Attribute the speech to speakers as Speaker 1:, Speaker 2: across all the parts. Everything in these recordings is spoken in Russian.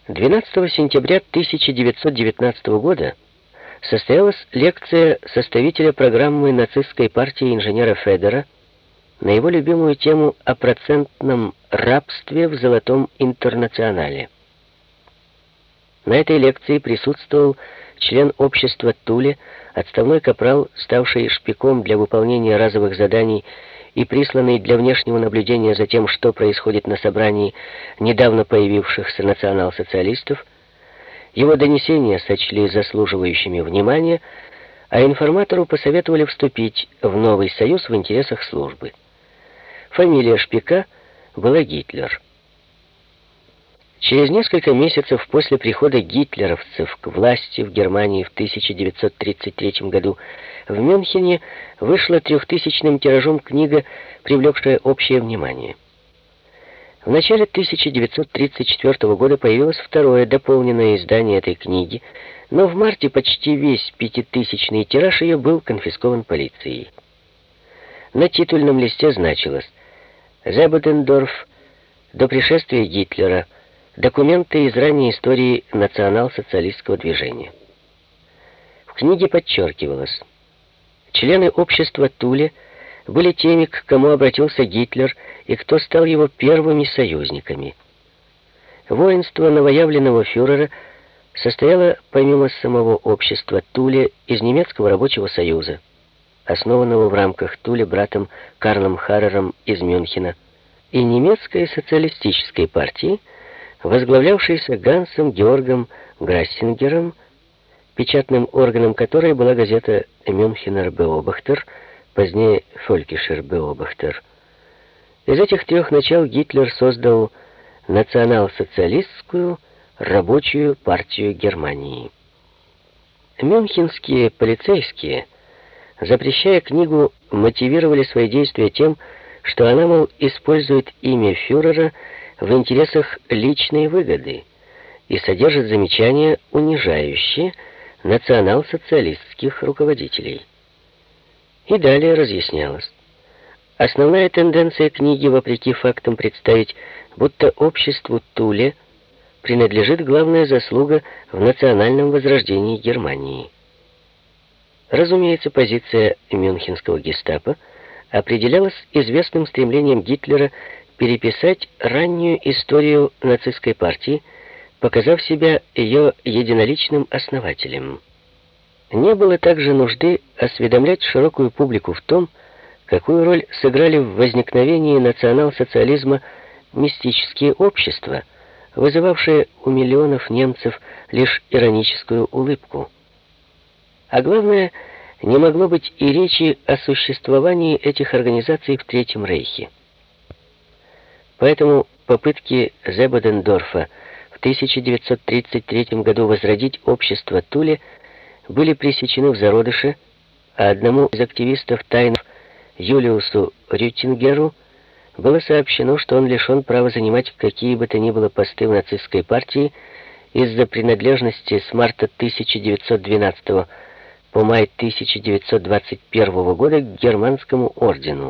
Speaker 1: 12 сентября 1919 года состоялась лекция составителя программы нацистской партии инженера Федера на его любимую тему о процентном рабстве в Золотом интернационале. На этой лекции присутствовал член общества Туле, отставной капрал, ставший шпиком для выполнения разовых заданий и присланный для внешнего наблюдения за тем, что происходит на собрании недавно появившихся национал-социалистов. Его донесения сочли заслуживающими внимания, а информатору посоветовали вступить в новый союз в интересах службы. Фамилия шпика была Гитлер. Через несколько месяцев после прихода гитлеровцев к власти в Германии в 1933 году в Мюнхене вышла 3000-ным тиражом книга, привлекшая общее внимание. В начале 1934 года появилось второе дополненное издание этой книги, но в марте почти весь 5000-ный тираж ее был конфискован полицией. На титульном листе значилось «Зебодендорф до пришествия Гитлера. Документы из ранней истории национал-социалистского движения». В книге подчеркивалось: члены общества Туле были теми, к кому обратился Гитлер и кто стал его первыми союзниками. Воинство новоявленного фюрера состояло, помимо самого общества Туле, из немецкого рабочего союза, основанного в рамках Туле братом Карлом Харрером из Мюнхена, и немецкой социалистической партии, возглавлявшейся Гансом Георгом Грассингером, печатным органом которой была газета «Мюнхенер Беобахтер», позднее «Фолькишер Беобахтер». Из этих трех начал Гитлер создал национал-социалистскую рабочую партию Германии. Мюнхенские полицейские, запрещая книгу, мотивировали свои действия тем, что она, мол, использует имя фюрера в интересах личной выгоды и содержит замечания, унижающие национал-социалистских руководителей. И далее разъяснялось: основная тенденция книги, вопреки фактам, представить, будто обществу Туле принадлежит главная заслуга в национальном возрождении Германии. Разумеется, позиция мюнхенского гестапо определялась известным стремлением Гитлера переписать раннюю историю нацистской партии, показав себя ее единоличным основателем. Не было также нужды осведомлять широкую публику в том, какую роль сыграли в возникновении национал-социализма мистические общества, вызывавшие у миллионов немцев лишь ироническую улыбку. А главное, не могло быть и речи о существовании этих организаций в Третьем Рейхе. Поэтому попытки Зебодендорфа в 1933 году возродить общество Туле были пресечены в зародыше, а одному из активистов тайны, Юлиусу Рютингеру, было сообщено, что он лишен права занимать какие бы то ни было посты в нацистской партии из-за принадлежности с марта 1912 по май 1921 года к германскому ордену.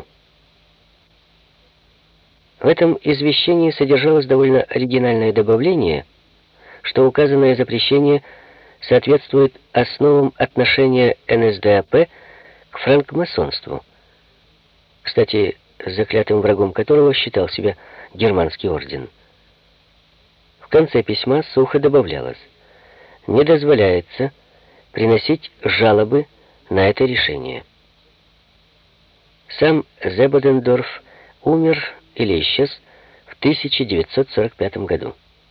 Speaker 1: В этом извещении содержалось довольно оригинальное добавление, что указанное запрещение соответствует основам отношения НСДАП к франкмасонству, кстати, заклятым врагом которого считал себя германский орден. В конце письма сухо добавлялось: не дозволяется приносить жалобы на это решение. Сам Зебодендорф умер или исчез в 1945 году.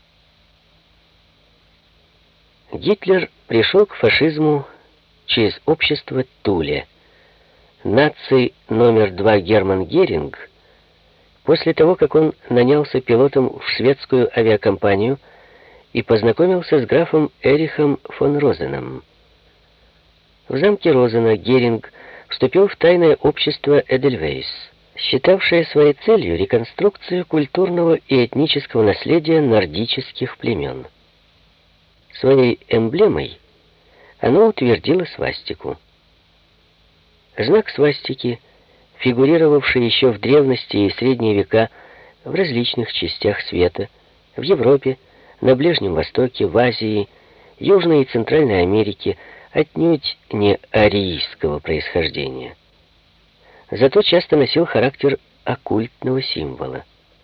Speaker 1: Гитлер пришел к фашизму через общество Туле. Наций номер 2 Герман Геринг, после того, как он нанялся пилотом в шведскую авиакомпанию и познакомился с графом Эрихом фон Розеном. В замке Розена Геринг вступил в тайное общество Эдельвейс, считавшее своей целью реконструкцию культурного и этнического наследия нордических племен. Своей эмблемой оно утвердило свастику. Знак свастики, фигурировавший еще в древности и средние века в различных частях света, в Европе, на Ближнем Востоке, в Азии, Южной и Центральной Америке отнюдь не арийского происхождения. Зато часто носил характер оккультного символа.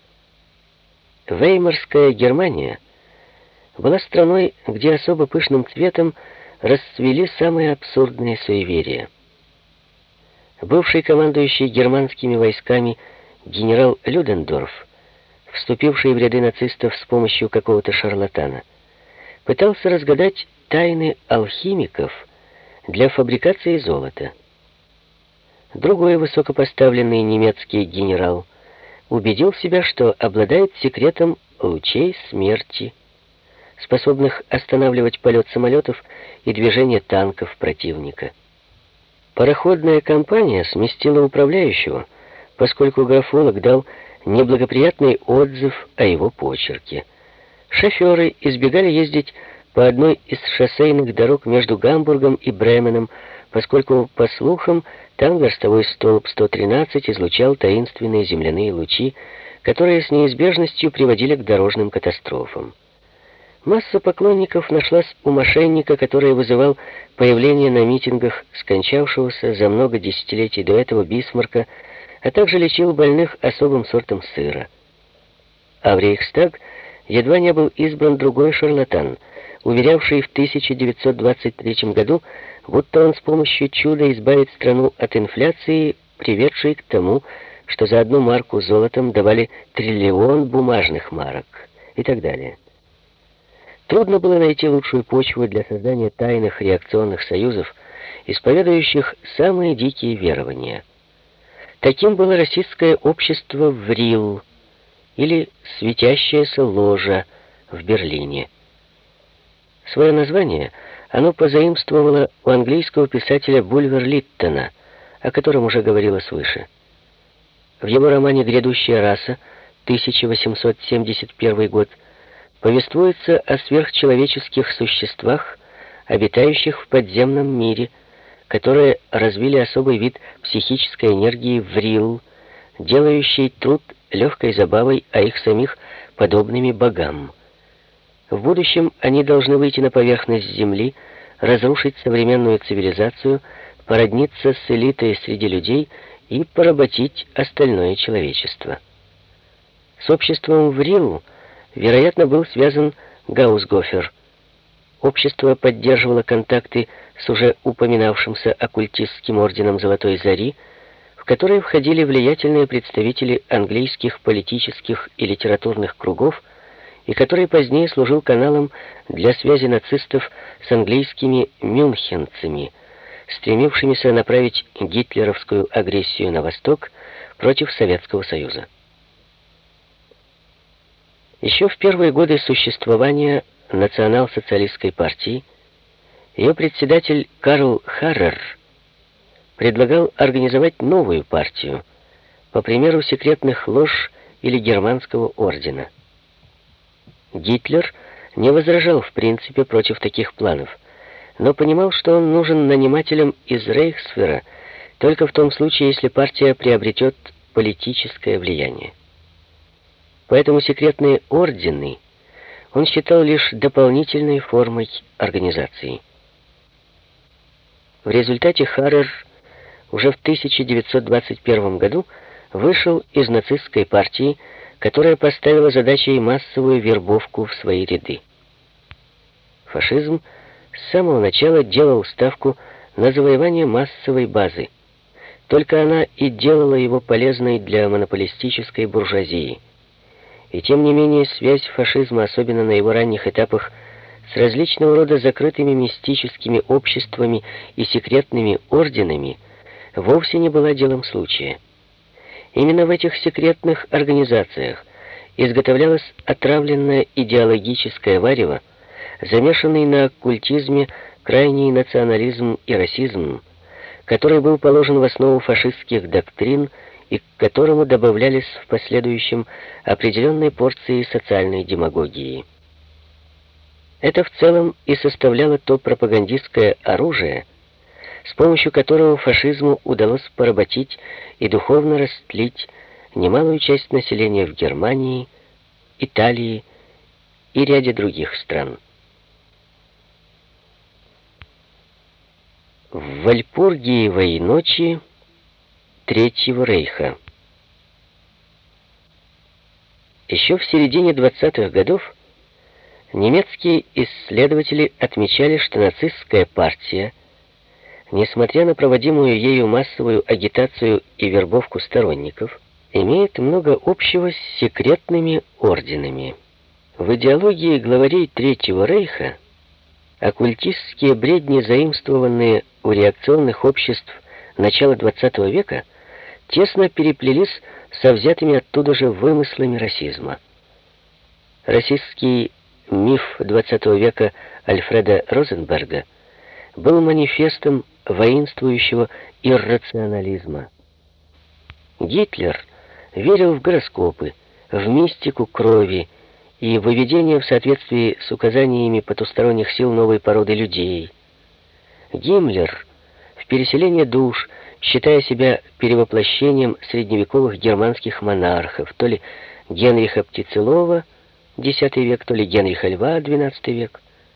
Speaker 1: Веймарская Германия была страной, где особо пышным цветом расцвели самые абсурдные суеверия. Бывший командующий германскими войсками генерал Людендорф, вступивший в ряды нацистов с помощью какого-то шарлатана, пытался разгадать тайны алхимиков для фабрикации золота. Другой высокопоставленный немецкий генерал убедил себя, что обладает секретом лучей смерти, способных останавливать полет самолетов и движение танков противника. Пароходная компания сместила управляющего, поскольку графолог дал неблагоприятный отзыв о его почерке. Шоферы избегали ездить по одной из шоссейных дорог между Гамбургом и Бременом, поскольку, по слухам, там верстовой столб 113 излучал таинственные земляные лучи, которые с неизбежностью приводили к дорожным катастрофам. Масса поклонников нашлась у мошенника, который вызывал появление на митингах скончавшегося за много десятилетий до этого Бисмарка, а также лечил больных особым сортом сыра. А в Рейхстаг едва не был избран другой шарлатан, уверявший в 1923 году, будто он с помощью чуда избавит страну от инфляции, приведшей к тому, что за одну марку золотом давали 1 триллион бумажных марок и так далее. Трудно было найти лучшую почву для создания тайных реакционных союзов, исповедующих самые дикие верования. Таким было российское общество ВРИЛ или «Светящаяся ложа» в Берлине. Свое название оно позаимствовало у английского писателя Булвер-Литтона, о котором уже говорилось выше. В его романе «Грядущая раса» 1871 год повествуется о сверхчеловеческих существах, обитающих в подземном мире, которые развили особый вид психической энергии ВРИЛ, делающий труд легкой забавой, а их самих подобными богам. В будущем они должны выйти на поверхность Земли, разрушить современную цивилизацию, породниться с элитой среди людей и поработить остальное человечество. С обществом ВРИЛ, вероятно, был связан Гаусгофер. Общество поддерживало контакты с уже упоминавшимся оккультистским орденом Золотой Зари, в который входили влиятельные представители английских политических и литературных кругов, и который позднее служил каналом для связи нацистов с английскими мюнхенцами, стремившимися направить гитлеровскую агрессию на восток против Советского Союза. Еще в первые годы существования национал-социалистской партии ее председатель Карл Харрер предлагал организовать новую партию, по примеру секретных лож или германского ордена. Гитлер не возражал в принципе против таких планов, но понимал, что он нужен нанимателям из Рейхсвера только в том случае, если партия приобретет политическое влияние. Поэтому секретные ордены он считал лишь дополнительной формой организации. В результате Харрер уже в 1921 году вышел из нацистской партии, которая поставила задачей массовую вербовку в свои ряды. Фашизм с самого начала делал ставку на завоевание массовой базы. Только она и делала его полезной для монополистической буржуазии. И тем не менее связь фашизма, особенно на его ранних этапах, с различного рода закрытыми мистическими обществами и секретными орденами вовсе не была делом случая. Именно в этих секретных организациях изготовлялось отравленное идеологическое варево, замешанный на оккультизме крайний национализм и расизм, который был положен в основу фашистских доктрин и к которому добавлялись в последующем определенные порции социальной демагогии. Это в целом и составляло то пропагандистское оружие, с помощью которого фашизму удалось поработить и духовно растлить немалую часть населения в Германии, Италии и ряде других стран. В Вальпургиевой ночи Третьего Рейха. Еще в середине 20-х годов немецкие исследователи отмечали, что нацистская партия, несмотря на проводимую ею массовую агитацию и вербовку сторонников, имеет много общего с секретными орденами. В идеологии главарей Третьего Рейха оккультистские бредни, заимствованные у реакционных обществ начала XX века, тесно переплелись со взятыми оттуда же вымыслами расизма. Расистский миф XX века Альфреда Розенберга был манифестом воинствующего иррационализма. Гитлер верил в гороскопы, в мистику крови и выведение в соответствии с указаниями потусторонних сил новой породы людей. Гиммлер в переселение душ, считая себя перевоплощением средневековых германских монархов, то ли Генриха Птицелова, X век, то ли Генриха Льва, XII век.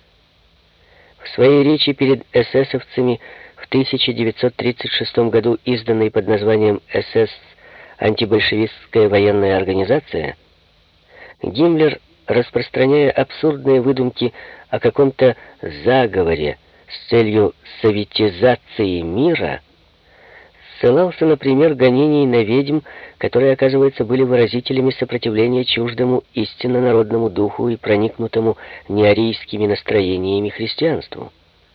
Speaker 1: В своей речи перед эсэсовцами в 1936 году, изданной под названием «СС. Антибольшевистская военная организация», Гиммлер, распространяя абсурдные выдумки о каком-то заговоре с целью советизации мира, ссылался на пример гонений на ведьм, которые, оказывается, были выразителями сопротивления чуждому истинно народному духу и проникнутому неарийскими настроениями христианству.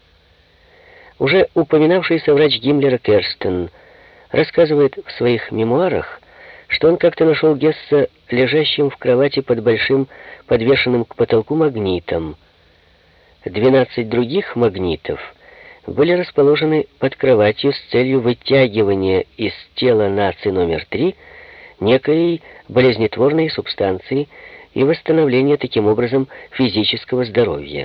Speaker 1: Уже упоминавшийся врач Гиммлера Керстен рассказывает в своих мемуарах, что он как-то нашел Гесса лежащим в кровати под большим, подвешенным к потолку магнитом. 12 других магнитов были расположены под кроватью с целью вытягивания из тела наци номер 3 некой болезнетворной субстанции и восстановления таким образом физического здоровья.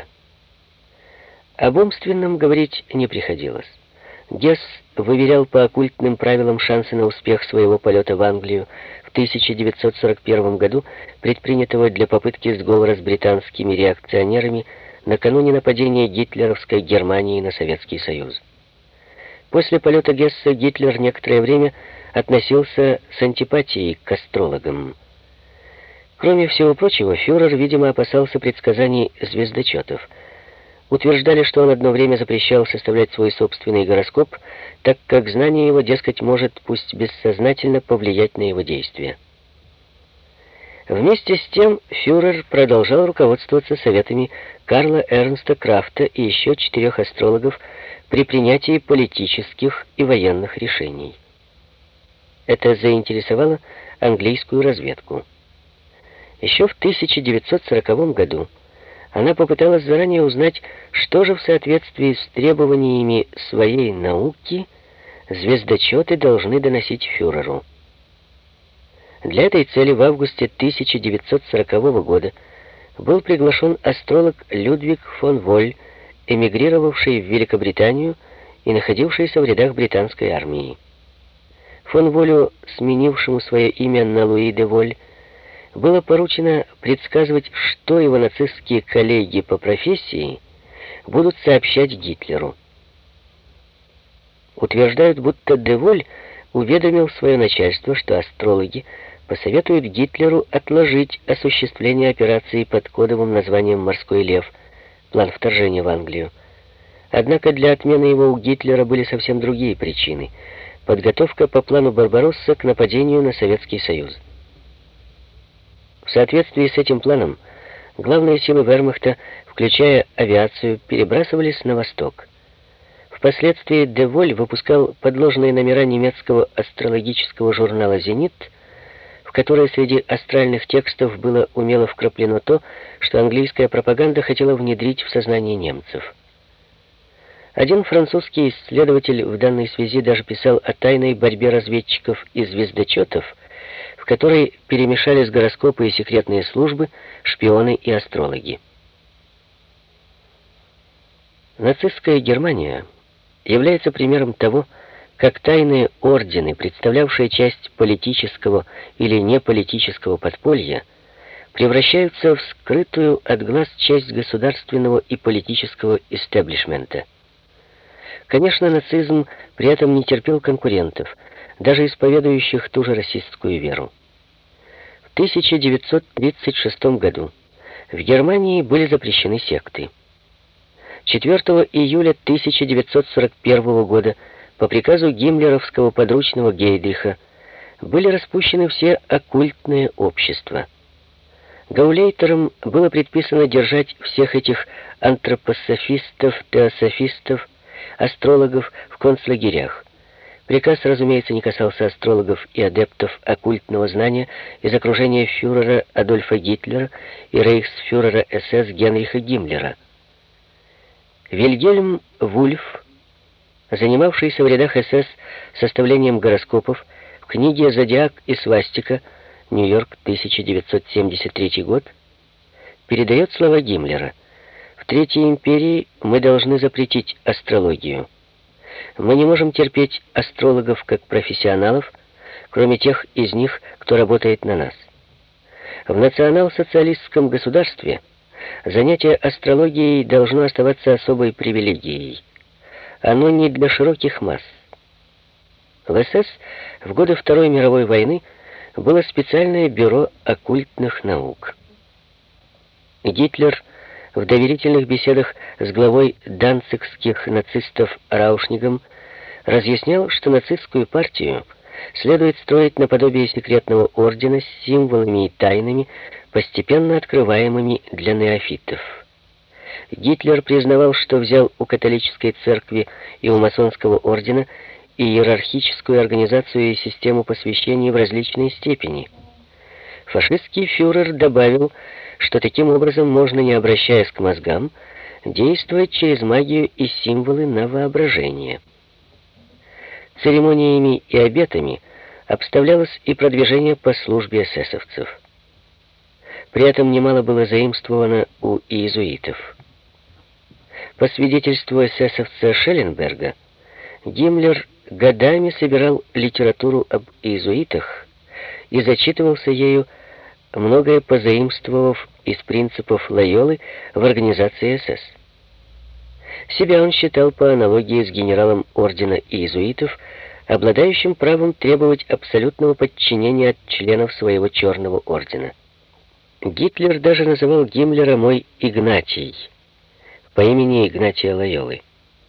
Speaker 1: Об умственном говорить не приходилось. Гесс выверял по оккультным правилам шансы на успех своего полета в Англию в 1941 году, предпринятого для попытки сговора с британскими реакционерами накануне нападения гитлеровской Германии на Советский Союз. После полета Гесса Гитлер некоторое время относился с антипатией к астрологам. Кроме всего прочего, фюрер, видимо, опасался предсказаний звездочетов. Утверждали, что он одно время запрещал составлять свой собственный гороскоп, так как знание его, дескать, может, пусть бессознательно, повлиять на его действия. Вместе с тем фюрер продолжал руководствоваться советами Карла Эрнста Крафта и еще 4 астрологов при принятии политических и военных решений. Это заинтересовало английскую разведку. Еще в 1940 году она попыталась заранее узнать, что же в соответствии с требованиями своей науки звездочеты должны доносить фюреру. Для этой цели в августе 1940 года был приглашен астролог Людвиг фон Воль, эмигрировавший в Великобританию и находившийся в рядах британской армии. Фон Волю, сменившему свое имя на Луи де Воль, было поручено предсказывать, что его нацистские коллеги по профессии будут сообщать Гитлеру. Утверждают, будто де Воль уведомил свое начальство, что астрологи посоветуют Гитлеру отложить осуществление операции под кодовым названием «Морской лев», план вторжения в Англию. Однако для отмены его у Гитлера были совсем другие причины. Подготовка по плану Барбаросса к нападению на Советский Союз. В соответствии с этим планом, главные силы вермахта, включая авиацию, перебрасывались на восток. Впоследствии де Воль выпускал подложные номера немецкого астрологического журнала «Зенит», в которые среди астральных текстов было умело вкраплено то, что английская пропаганда хотела внедрить в сознание немцев. Один французский исследователь в данной связи даже писал о тайной борьбе разведчиков и звездочетов, в которой перемешались гороскопы и секретные службы, шпионы и астрологи. Нацистская Германия является примером того, как тайные ордены, представлявшие часть политического или неполитического подполья, превращаются в скрытую от глаз часть государственного и политического истеблишмента. Конечно, нацизм при этом не терпел конкурентов, даже исповедующих ту же расистскую веру. В 1936 году в Германии были запрещены секты. 4 июля 1941 года по приказу гиммлеровского подручного Гейдриха были распущены все оккультные общества. Гаулейтерам было предписано держать всех этих антропософистов, теософистов, астрологов в концлагерях. Приказ, разумеется, не касался астрологов и адептов оккультного знания из окружения фюрера Адольфа Гитлера и рейхсфюрера СС Генриха Гиммлера. Вильгельм Вульф, занимавшийся в рядах СС составлением гороскопов, в книге «Зодиак и свастика», Нью-Йорк, 1973 год, передает слова Гиммлера: «В Третьей империи мы должны запретить астрологию. Мы не можем терпеть астрологов как профессионалов, кроме тех из них, кто работает на нас. В национал-социалистском государстве занятие астрологией должно оставаться особой привилегией. Оно не для широких масс». В СС в годы Второй мировой войны было специальное бюро оккультных наук. Гитлер в доверительных беседах с главой данцигских нацистов Раушнигом разъяснял, что нацистскую партию следует строить наподобие секретного ордена с символами и тайнами, постепенно открываемыми для неофитов. Гитлер признавал, что взял у католической церкви и у масонского ордена иерархическую организацию и систему посвящений в различной степени. Фашистский фюрер добавил, что таким образом можно, не обращаясь к мозгам, действовать через магию и символы на воображение. Церемониями и обетами обставлялось и продвижение по службе эсэсовцев. При этом немало было заимствовано у иезуитов. По свидетельству эсэсовца Шелленберга, Гиммлер годами собирал литературу об иезуитах и зачитывался ею, многое позаимствовав из принципов Лойолы в организации СС. Себя он считал, по аналогии с генералом ордена иезуитов, обладающим правом требовать абсолютного подчинения от членов своего черного ордена. Гитлер даже называл Гиммлера «мой Игнатий» по имени Игнатия Лойолы.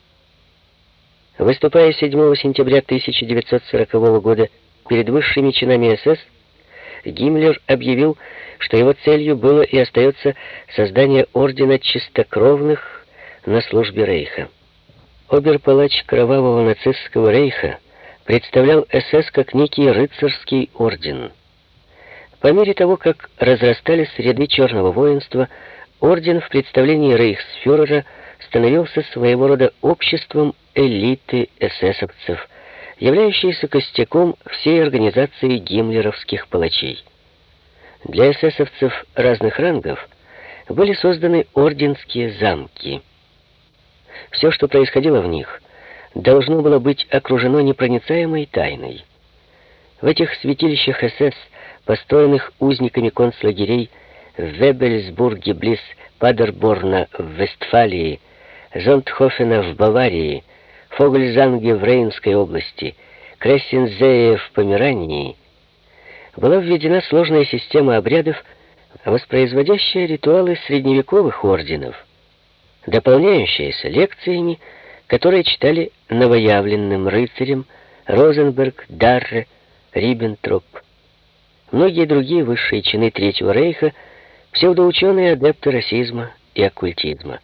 Speaker 1: Выступая 7 сентября 1940 года перед высшими чинами СС, Гиммлер объявил, что его целью было и остается создание ордена чистокровных на службе Рейха. Оберпалач кровавого нацистского Рейха представлял СС как некий рыцарский орден. По мере того, как разрастались ряды черного воинства, орден в представлении рейхсфюрера становился своего рода обществом элиты эсэсовцев, являющейся костяком всей организации гиммлеровских палачей. Для эсэсовцев разных рангов были созданы орденские замки. Все, что происходило в них, должно было быть окружено непроницаемой тайной. В этих святилищах СС, построенных узниками концлагерей в Вебельсбурге близ Падерборна в Вестфалии, Зондхофена в Баварии, Фогельзанге в Рейнской области, Крессензее в Померании, была введена сложная система обрядов, воспроизводящая ритуалы средневековых орденов, дополняющаяся лекциями, которые читали новоявленным рыцарям Розенберг, Дарре, Риббентроп. Многие другие высшие чины Третьего Рейха, псевдоученые адепты расизма и оккультизма.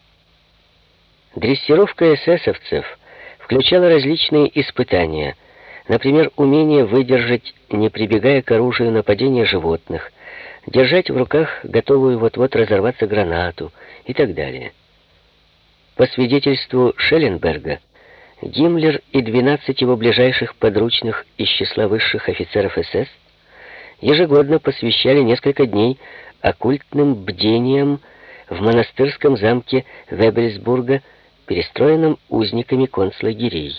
Speaker 1: Дрессировка эсэсовцев включала различные испытания, например, умение выдержать, не прибегая к оружию, нападение животных, держать в руках готовую вот-вот разорваться гранату и так далее. По свидетельству Шелленберга, Гиммлер и 12 его ближайших подручных из числа высших офицеров СС ежегодно посвящали несколько дней оккультным бдениям в монастырском замке Вебельсбурга, перестроенном узниками концлагерей.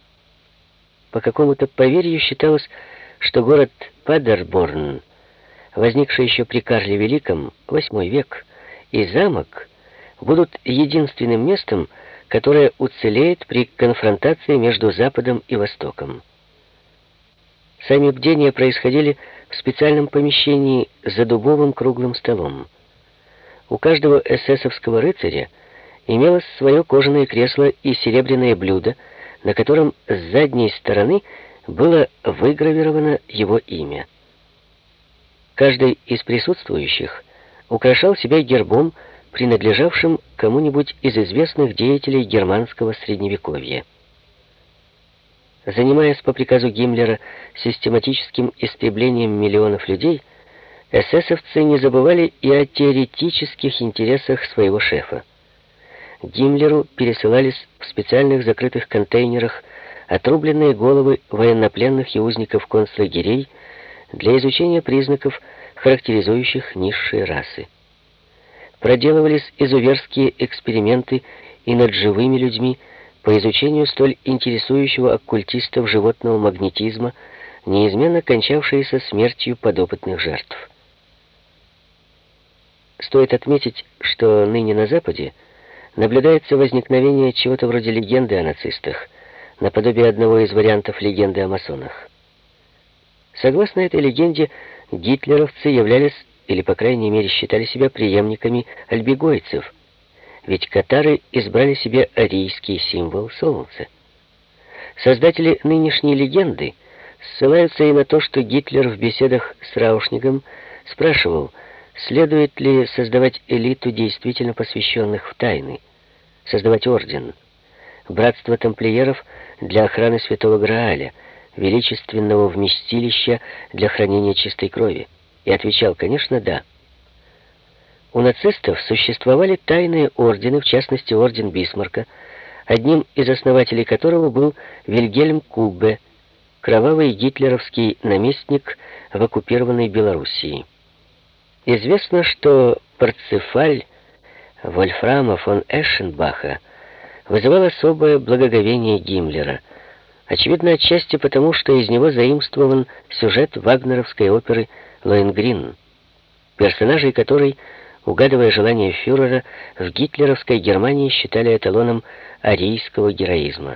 Speaker 1: По какому-то поверью считалось, что город Падерборн возникший еще при Карле Великом, VIII век, и замок будут единственным местом, которое уцелеет при конфронтации между Западом и Востоком. Сами бдения происходили в специальном помещении за дубовым круглым столом. У каждого эсэсовского рыцаря имелось свое кожаное кресло и серебряное блюдо, на котором с задней стороны было выгравировано его имя. Каждый из присутствующих украшал себя гербом, принадлежавшим кому-нибудь из известных деятелей германского средневековья. Занимаясь по приказу Гиммлера систематическим истреблением миллионов людей, эсэсовцы не забывали и о теоретических интересах своего шефа. Гиммлеру пересылались в специальных закрытых контейнерах отрубленные головы военнопленных и узников концлагерей для изучения признаков, характеризующих низшие расы. Проделывались изуверские эксперименты и над живыми людьми по изучению столь интересующего оккультистов животного магнетизма, неизменно кончавшиеся смертью подопытных жертв. Стоит отметить, что ныне на Западе наблюдается возникновение чего-то вроде легенды о нацистах, наподобие одного из вариантов легенды о масонах. Согласно этой легенде, гитлеровцы являлись, или по крайней мере считали себя преемниками альбегойцев, ведь катары избрали себе арийский символ солнца. Создатели нынешней легенды ссылаются и на то, что Гитлер в беседах с Раушнигом спрашивал, следует ли создавать элиту действительно посвященных в тайны, создавать орден, братство тамплиеров для охраны Святого Грааля, величественного вместилища для хранения чистой крови, и отвечал, конечно, да. У нацистов существовали тайные ордены, в частности, орден Бисмарка, одним из основателей которого был Вильгельм Куббе, кровавый гитлеровский наместник в оккупированной Белоруссии. Известно, что Парцефаль Вольфрама фон Эшенбаха вызывал особое благоговение Гиммлера, очевидно, отчасти потому, что из него заимствован сюжет вагнеровской оперы «Лоэнгрин», персонажей которой, угадывая желание фюрера, в гитлеровской Германии считали эталоном арийского героизма.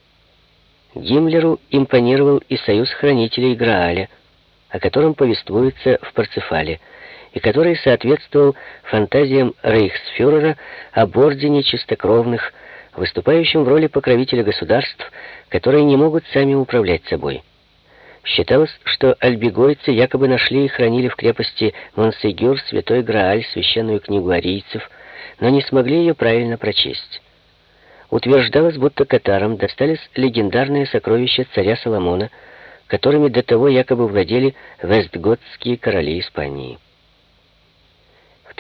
Speaker 1: Гиммлеру импонировал и союз хранителей Грааля, о котором повествуется в Парцефале, и который соответствовал фантазиям рейхсфюрера об ордене чистокровных, выступающем в роли покровителя государств, которые не могут сами управлять собой. Считалось, что альбегойцы якобы нашли и хранили в крепости Монсегюр Святой Грааль, священную книгу арийцев, но не смогли ее правильно прочесть. Утверждалось, будто катарам достались легендарные сокровища царя Соломона, которыми до того якобы владели вестготские короли Испании. В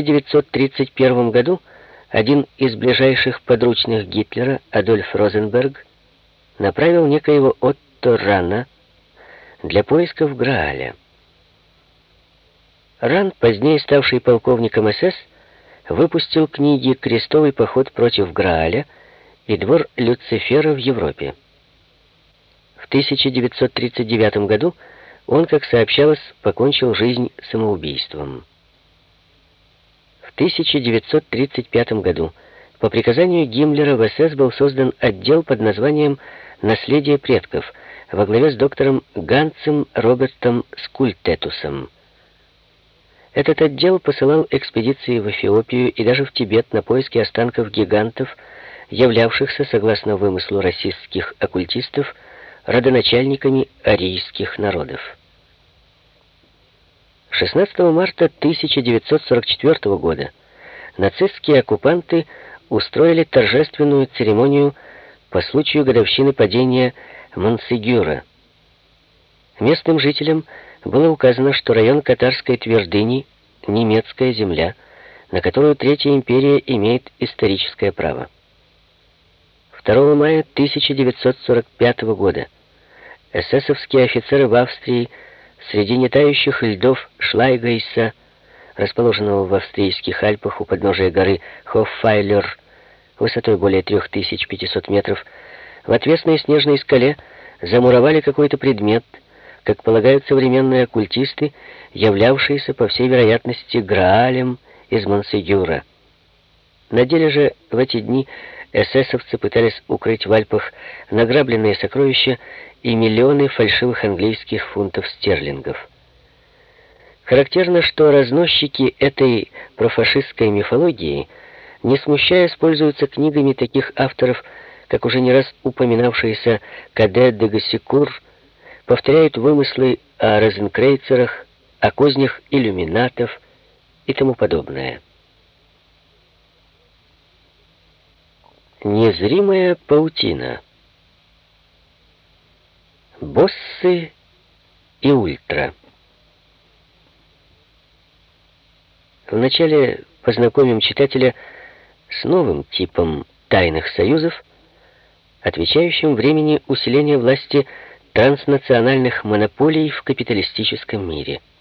Speaker 1: 1931 году один из ближайших подручных Гитлера, Адольф Розенберг, направил некоего Отто Ранна для поисков Грааля. Ран, позднее ставший полковником СС, выпустил книги «Крестовый поход против Грааля» и «Двор Люцифера в Европе». В 1939 году он, как сообщалось, покончил жизнь самоубийством. В 1935 году по приказанию Гиммлера в СС был создан отдел под названием «Наследие предков» во главе с доктором Ганцем Робертом Скультетусом. Этот отдел посылал экспедиции в Эфиопию и даже в Тибет на поиски останков гигантов, являвшихся, согласно вымыслу расистских оккультистов, родоначальниками арийских народов. 16 марта 1944 года нацистские оккупанты устроили торжественную церемонию по случаю годовщины падения Монсегюра. Местным жителям было указано, что район Катарской твердыни — немецкая земля, на которую Третья империя имеет историческое право. 2 мая 1945 года эсэсовские офицеры в Австрии среди нетающих льдов Шлайгейса, расположенного в австрийских Альпах у подножия горы Хоффайлер, высотой более 3500 метров, в отвесной снежной скале замуровали какой-то предмет, как полагают современные оккультисты, являвшиеся, по всей вероятности, Граалем из Монсегюра. На деле же в эти дни эсэсовцы пытались укрыть в Альпах награбленные сокровища и миллионы фальшивых английских фунтов стерлингов. Характерно, что разносчики этой профашистской мифологии, не смущаясь, пользуются книгами таких авторов, как уже не раз упоминавшийся Каде де Гассикур, повторяют вымыслы о розенкрейцерах, о кознях иллюминатов и тому подобное. Незримая паутина. Боссы и ультра. Вначале познакомим читателя с новым типом тайных союзов, отвечающим времени усиления власти транснациональных монополий в капиталистическом мире.